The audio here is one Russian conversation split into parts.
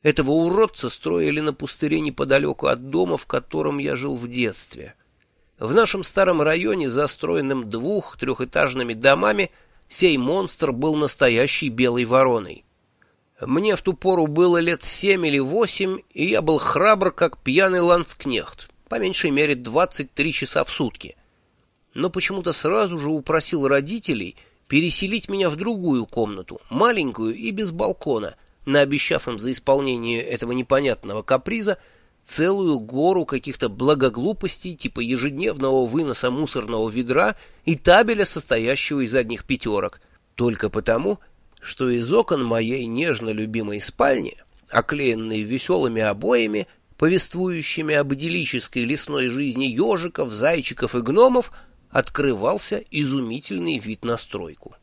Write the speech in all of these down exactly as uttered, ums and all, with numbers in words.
Этого уродца строили на пустыре неподалеку от дома, в котором я жил в детстве. В нашем старом районе, застроенном двух-трехэтажными домами, сей монстр был настоящей белой вороной. Мне в ту пору было лет семь или восемь, и я был храбр, как пьяный ландскнехт, по меньшей мере двадцать три часа в сутки. Но почему-то сразу же упросил родителей переселить меня в другую комнату, маленькую и без балкона, наобещав им за исполнение этого непонятного каприза целую гору каких-то благоглупостей типа ежедневного выноса мусорного ведра и табеля, состоящего из одних пятерок, только потому, что из окон моей нежно любимой спальни, оклеенной веселыми обоями, повествующими об идиллической лесной жизни ежиков, зайчиков и гномов, открывался изумительный вид на стройку.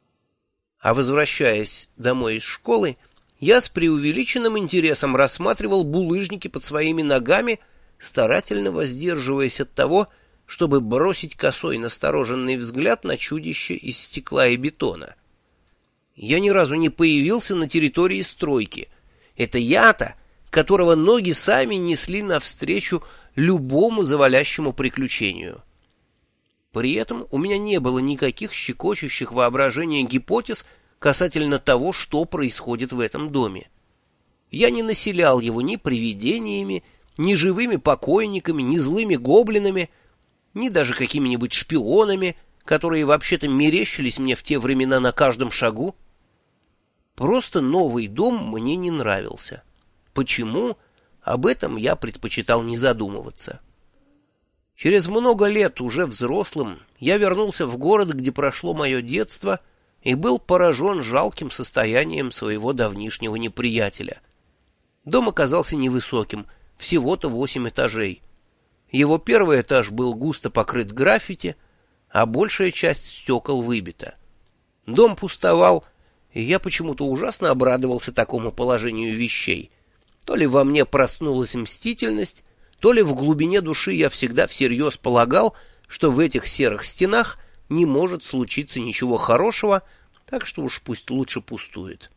А возвращаясь домой из школы, я с преувеличенным интересом рассматривал булыжники под своими ногами, старательно воздерживаясь от того, чтобы бросить косой настороженный взгляд на чудище из стекла и бетона. Я ни разу не появился на территории стройки. Это я-то, которого ноги сами несли навстречу любому завалящему приключению. При этом у меня не было никаких щекочущих воображения гипотез касательно того, что происходит в этом доме. Я не населял его ни привидениями, ни живыми покойниками, ни злыми гоблинами, ни даже какими-нибудь шпионами, которые вообще-то мерещились мне в те времена на каждом шагу. Просто новый дом мне не нравился. Почему? Об этом я предпочитал не задумываться. Через много лет, уже взрослым, я вернулся в город, где прошло мое детство, и был поражен жалким состоянием своего давнишнего неприятеля. Дом оказался невысоким, всего-то восемь этажей. Его первый этаж был густо покрыт граффити, а большая часть стекол выбита. Дом пустовал, и я почему-то ужасно обрадовался такому положению вещей. То ли во мне проснулась мстительность, то ли в глубине души я всегда всерьез полагал, что в этих серых стенах не может случиться ничего хорошего, так что уж пусть лучше пустует.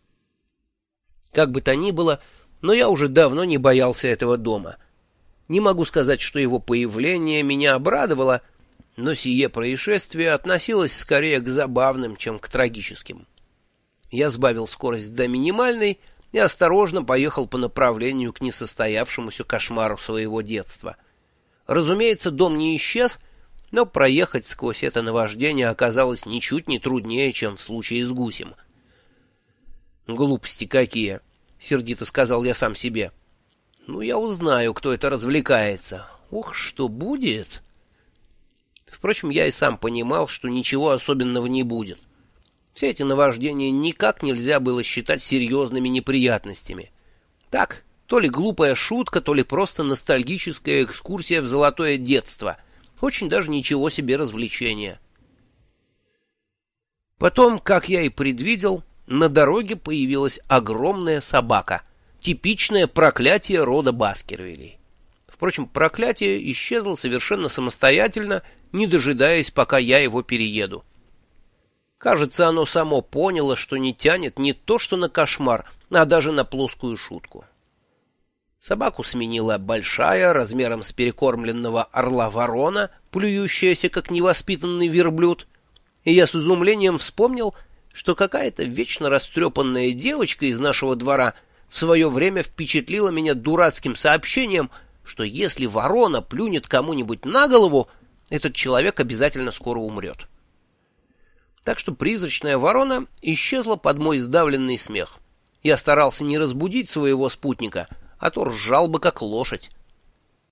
Как бы то ни было, но я уже давно не боялся этого дома. Не могу сказать, что его появление меня обрадовало, но сие происшествие относилось скорее к забавным, чем к трагическим. Я сбавил скорость до минимальной и осторожно поехал по направлению к несостоявшемуся кошмару своего детства. Разумеется, дом не исчез, но проехать сквозь это наваждение оказалось ничуть не труднее, чем в случае с гусем. «Глупости какие!» — сердито сказал я сам себе. «Ну, я узнаю, кто это развлекается. Ух, что будет!» Впрочем, я и сам понимал, что ничего особенного не будет. Все эти наваждения никак нельзя было считать серьезными неприятностями. Так, то ли глупая шутка, то ли просто ностальгическая экскурсия в золотое детство. Очень даже ничего себе развлечения. Потом, как я и предвидел, на дороге появилась огромная собака. Типичное проклятие рода Баскервилей. Впрочем, проклятие исчезло совершенно самостоятельно, не дожидаясь, пока я его перееду. Кажется, оно само поняло, что не тянет не то что на кошмар, а даже на плоскую шутку. Собаку сменила большая, размером с перекормленного орла ворона, плюющаяся, как невоспитанный верблюд, и я с изумлением вспомнил, что какая-то вечно растрепанная девочка из нашего двора в свое время впечатлила меня дурацким сообщением, что если ворона плюнет кому-нибудь на голову, этот человек обязательно скоро умрет. Так что призрачная ворона исчезла под мой сдавленный смех. Я старался не разбудить своего спутника, а то ржал бы как лошадь.